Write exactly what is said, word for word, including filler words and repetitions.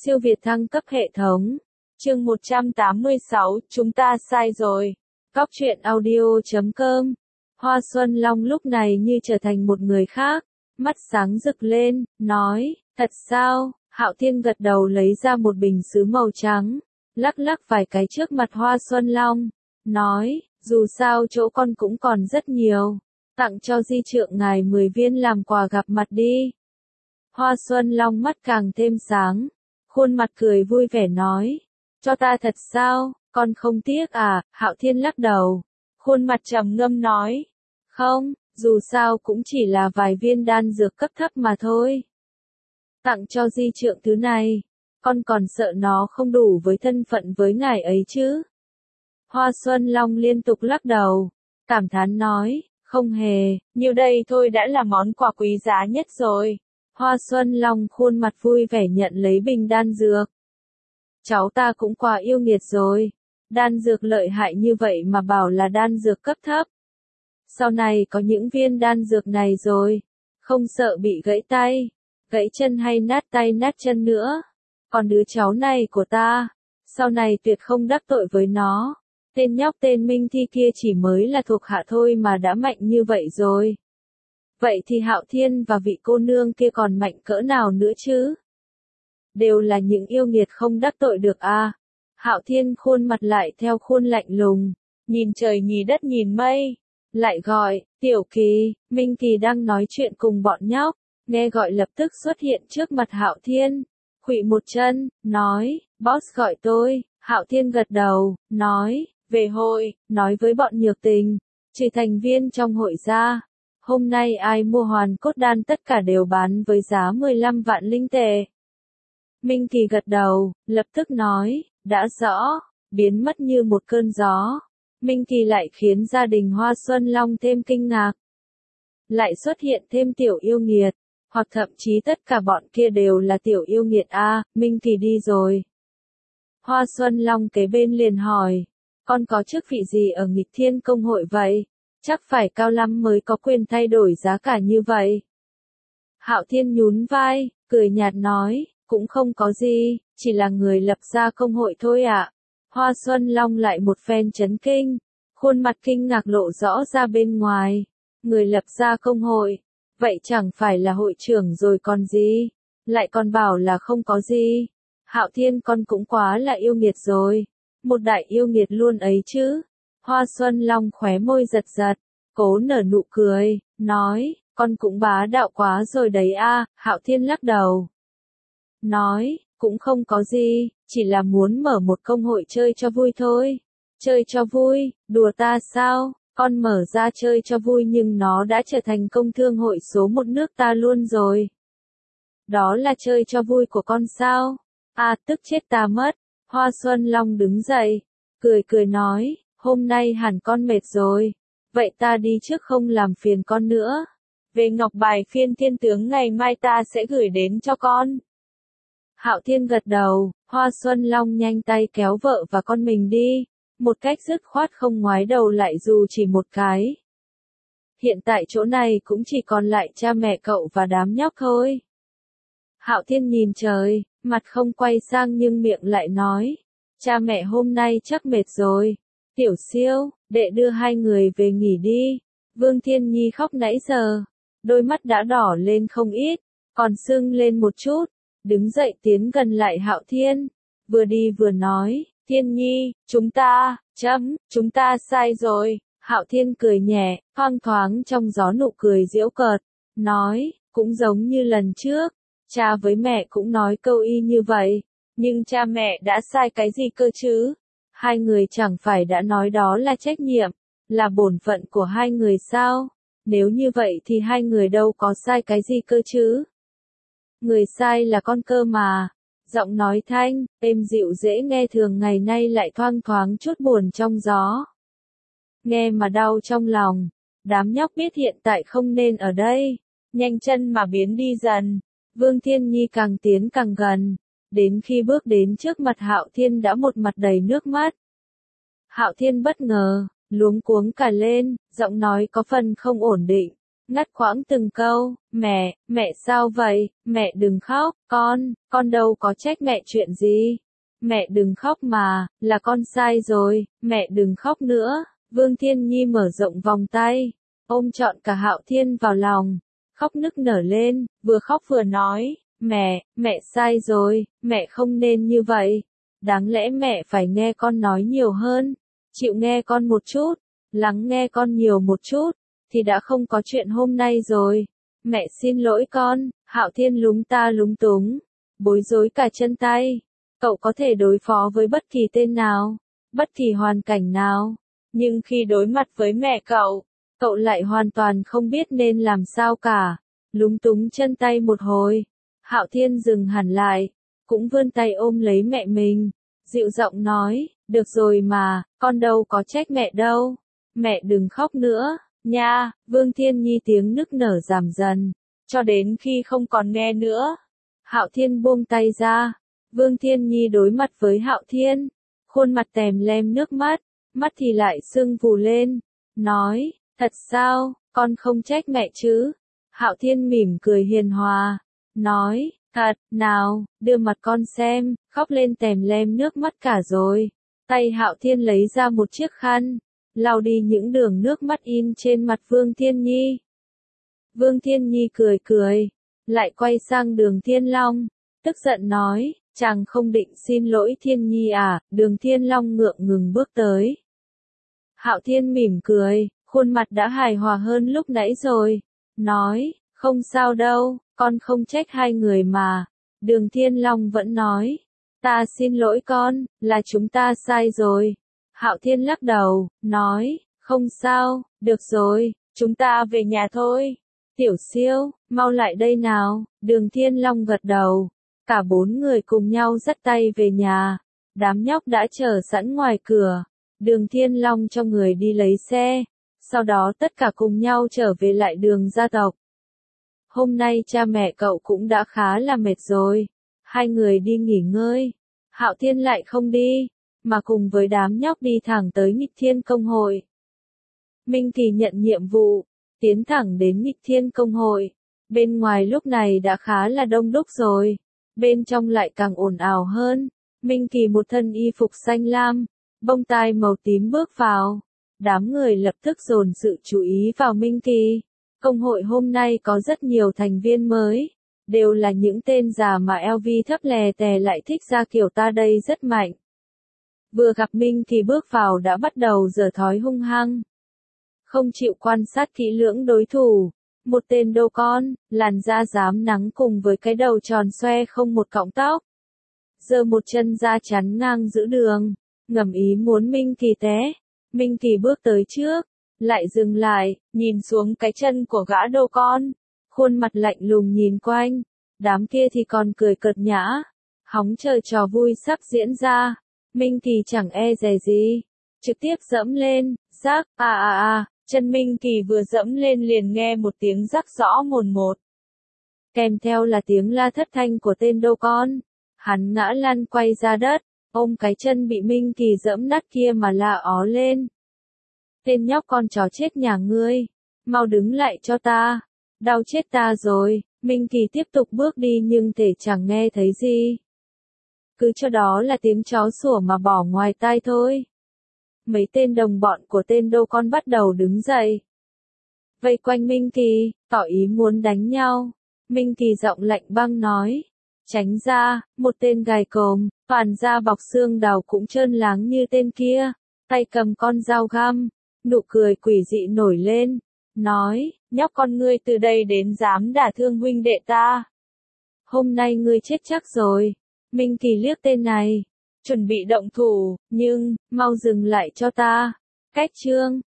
Siêu việt thăng cấp hệ thống. Chương một trăm tám mươi sáu, chúng ta sai rồi. Góc truyện audio chấm com. Hoa Xuân Long lúc này như trở thành một người khác, mắt sáng rực lên, nói, thật sao? Hạo Thiên gật đầu lấy ra một bình sứ màu trắng, lắc lắc vài cái trước mặt Hoa Xuân Long, nói, dù sao chỗ con cũng còn rất nhiều, tặng cho di trượng ngài mười viên làm quà gặp mặt đi. Hoa Xuân Long mắt càng thêm sáng, khuôn mặt cười vui vẻ nói, cho ta thật sao, con không tiếc à? Hạo Thiên lắc đầu, khuôn mặt trầm ngâm nói, không, dù sao cũng chỉ là vài viên đan dược cấp thấp mà thôi. Tặng cho di trượng thứ này, con còn sợ nó không đủ với thân phận với ngài ấy chứ? Hoa Xuân Long liên tục lắc đầu, cảm thán nói, không hề, nhiêu đây thôi đã là món quà quý giá nhất rồi. Hoa Xuân Long khuôn mặt vui vẻ nhận lấy bình đan dược. Cháu ta cũng quá yêu nghiệt rồi, đan dược lợi hại như vậy mà bảo là đan dược cấp thấp. Sau này có những viên đan dược này rồi, không sợ bị gãy tay, gãy chân hay nát tay nát chân nữa. Còn đứa cháu này của ta, sau này tuyệt không đắc tội với nó. Tên nhóc tên Minh Thi kia chỉ mới là thuộc hạ thôi mà đã mạnh như vậy rồi. Vậy thì Hạo Thiên và vị cô nương kia còn mạnh cỡ nào nữa chứ? Đều là những yêu nghiệt không đắc tội được à? Hạo Thiên khuôn mặt lại theo khuôn lạnh lùng, nhìn trời nhìn đất nhìn mây, lại gọi, Tiểu Kỳ. Minh Kỳ đang nói chuyện cùng bọn nhóc, nghe gọi lập tức xuất hiện trước mặt Hạo Thiên, khuỵu một chân, nói, boss gọi tôi. Hạo Thiên gật đầu, nói, về hội, nói với bọn Nhược Tình, trừ thành viên trong hội ra. Hôm nay ai mua hoàn cốt đan tất cả đều bán với giá mười lăm vạn linh tệ. Minh Kỳ gật đầu, lập tức nói, đã rõ, biến mất như một cơn gió. Minh Kỳ lại khiến gia đình Hoa Xuân Long thêm kinh ngạc. Lại xuất hiện thêm tiểu yêu nghiệt, hoặc thậm chí tất cả bọn kia đều là tiểu yêu nghiệt a. À, Minh Kỳ đi rồi. Hoa Xuân Long kế bên liền hỏi, con có chức vị gì ở Nghịch Thiên Công hội vậy? Chắc phải cao lắm mới có quyền thay đổi giá cả như vậy. Hạo Thiên nhún vai, cười nhạt nói, cũng không có gì, chỉ là người lập ra công hội thôi ạ. À. Hoa Xuân Long lại một phen chấn kinh, khuôn mặt kinh ngạc lộ rõ ra bên ngoài. Người lập ra công hội, vậy chẳng phải là hội trưởng rồi còn gì, lại còn bảo là không có gì. Hạo Thiên con cũng quá là yêu nghiệt rồi, một đại yêu nghiệt luôn ấy chứ. Hoa Xuân Long khóe môi giật giật, cố nở nụ cười, nói, con cũng bá đạo quá rồi đấy a. À. Hạo Thiên lắc đầu, nói, cũng không có gì, chỉ là muốn mở một công hội chơi cho vui thôi. Chơi cho vui, đùa ta sao, con mở ra chơi cho vui nhưng nó đã trở thành công thương hội số một nước ta luôn rồi. Đó là chơi cho vui của con sao? À, tức chết ta mất. Hoa Xuân Long đứng dậy, cười cười nói, hôm nay hẳn con mệt rồi, vậy ta đi trước không làm phiền con nữa. Về ngọc bài phiên thiên tướng ngày mai ta sẽ gửi đến cho con. Hạo Thiên gật đầu, Hoa Xuân Long nhanh tay kéo vợ và con mình đi, một cách dứt khoát không ngoái đầu lại dù chỉ một cái. Hiện tại chỗ này cũng chỉ còn lại cha mẹ cậu và đám nhóc thôi. Hạo Thiên nhìn trời, mặt không quay sang nhưng miệng lại nói, cha mẹ hôm nay chắc mệt rồi. Tiểu Siêu, đệ đưa hai người về nghỉ đi. Vương Thiên Nhi khóc nãy giờ, đôi mắt đã đỏ lên không ít, còn sưng lên một chút, đứng dậy tiến gần lại Hạo Thiên, vừa đi vừa nói, Thiên Nhi, chúng ta, chấm, chúng ta sai rồi. Hạo Thiên cười nhẹ, thoang thoáng trong gió nụ cười giễu cợt, nói, cũng giống như lần trước, cha với mẹ cũng nói câu y như vậy, nhưng cha mẹ đã sai cái gì cơ chứ? Hai người chẳng phải đã nói đó là trách nhiệm, là bổn phận của hai người sao? Nếu như vậy thì hai người đâu có sai cái gì cơ chứ? Người sai là con cơ mà. Giọng nói thanh, êm dịu dễ nghe thường ngày nay lại thoang thoáng chút buồn trong gió. Nghe mà đau trong lòng, đám nhóc biết hiện tại không nên ở đây, nhanh chân mà biến đi dần. Vương Thiên Nhi càng tiến càng gần, đến khi bước đến trước mặt Hạo Thiên đã một mặt đầy nước mắt. Hạo Thiên bất ngờ, luống cuống cả lên, giọng nói có phần không ổn định, ngắt quãng từng câu, mẹ, mẹ sao vậy, mẹ đừng khóc, con, con đâu có trách mẹ chuyện gì. Mẹ đừng khóc mà, là con sai rồi, mẹ đừng khóc nữa. Vương Thiên Nhi mở rộng vòng tay, ôm trọn cả Hạo Thiên vào lòng, khóc nức nở lên, vừa khóc vừa nói, mẹ, mẹ sai rồi, mẹ không nên như vậy. Đáng lẽ mẹ phải nghe con nói nhiều hơn, chịu nghe con một chút, lắng nghe con nhiều một chút, thì đã không có chuyện hôm nay rồi. Mẹ xin lỗi con. Hạo Thiên lúng ta lúng túng, bối rối cả chân tay. Cậu có thể đối phó với bất kỳ tên nào, bất kỳ hoàn cảnh nào, nhưng khi đối mặt với mẹ cậu, cậu lại hoàn toàn không biết nên làm sao cả. Lúng túng chân tay một hồi, Hạo Thiên dừng hẳn lại, cũng vươn tay ôm lấy mẹ mình, dịu giọng nói, được rồi mà, con đâu có trách mẹ đâu, mẹ đừng khóc nữa, nha. Vương Thiên Nhi tiếng nức nở giảm dần, cho đến khi không còn nghe nữa. Hạo Thiên buông tay ra, Vương Thiên Nhi đối mặt với Hạo Thiên, khuôn mặt tèm lem nước mắt, mắt thì lại sưng vù lên, nói, thật sao, con không trách mẹ chứ? Hạo Thiên mỉm cười hiền hòa, nói, thật, nào, đưa mặt con xem, khóc lên tèm lem nước mắt cả rồi. Tay Hạo Thiên lấy ra một chiếc khăn, lau đi những đường nước mắt in trên mặt Vương Thiên Nhi. Vương Thiên Nhi cười cười, lại quay sang Đường Thiên Long, tức giận nói, chàng không định xin lỗi Thiên Nhi à? Đường Thiên Long ngượng ngừng bước tới. Hạo Thiên mỉm cười, khuôn mặt đã hài hòa hơn lúc nãy rồi, nói, không sao đâu, con không trách hai người mà. Đường Thiên Long vẫn nói, ta xin lỗi con, là chúng ta sai rồi. Hạo Thiên lắc đầu, nói, không sao, được rồi, chúng ta về nhà thôi. Tiểu Siêu, mau lại đây nào. Đường Thiên Long gật đầu, cả bốn người cùng nhau dắt tay về nhà. Đám nhóc đã chờ sẵn ngoài cửa. Đường Thiên Long cho người đi lấy xe, sau đó tất cả cùng nhau trở về lại Đường gia tộc. Hôm nay cha mẹ cậu cũng đã khá là mệt rồi, hai người đi nghỉ ngơi. Hạo Thiên lại không đi, mà cùng với đám nhóc đi thẳng tới Nghịch Thiên Công hội. Minh Kỳ nhận nhiệm vụ, tiến thẳng đến Nghịch Thiên Công hội. Bên ngoài lúc này đã khá là đông đúc rồi, bên trong lại càng ồn ào hơn. Minh Kỳ một thân y phục xanh lam, bông tai màu tím bước vào. Đám người lập tức dồn sự chú ý vào Minh Kỳ. Công hội hôm nay có rất nhiều thành viên mới, đều là những tên già mà lờ vê thấp lè tè lại thích ra kiểu ta đây rất mạnh. Vừa gặp Minh Kỳ bước vào đã bắt đầu giở thói hung hăng, không chịu quan sát kỹ lưỡng đối thủ. Một tên đô con, làn da rám nắng cùng với cái đầu tròn xoe không một cọng tóc, giơ một chân ra chắn ngang giữa đường, ngầm ý muốn Minh Kỳ té. Minh Kỳ bước tới trước, lại dừng lại, nhìn xuống cái chân của gã đô con, khuôn mặt lạnh lùng nhìn quanh. Đám kia thì còn cười cợt nhã, hóng chờ trò vui sắp diễn ra. Minh Kỳ chẳng e dè gì, trực tiếp dẫm lên, rắc, à à à, chân Minh Kỳ vừa dẫm lên liền nghe một tiếng rắc rõ mồn một. Kèm theo là tiếng la thất thanh của tên đô con, hắn ngã lăn quay ra đất, ôm cái chân bị Minh Kỳ dẫm nát kia mà la ó lên. Tên nhóc con chó chết nhà ngươi, mau đứng lại cho ta, đau chết ta rồi. Minh Kỳ tiếp tục bước đi nhưng thể chẳng nghe thấy gì, cứ cho đó là tiếng chó sủa mà bỏ ngoài tai thôi. Mấy tên đồng bọn của tên đô con bắt đầu đứng dậy, vây quanh Minh Kỳ, tỏ ý muốn đánh nhau. Minh Kỳ giọng lạnh băng nói, tránh ra. Một tên gài còm, toàn da bọc xương đào cũng trơn láng như tên kia, tay cầm con dao găm, nụ cười quỷ dị nổi lên, nói, nhóc con ngươi từ đây đến dám đả thương huynh đệ ta. Hôm nay ngươi chết chắc rồi. Minh Kỳ liếc tên này, chuẩn bị động thủ, nhưng, mau dừng lại cho ta. Cách chương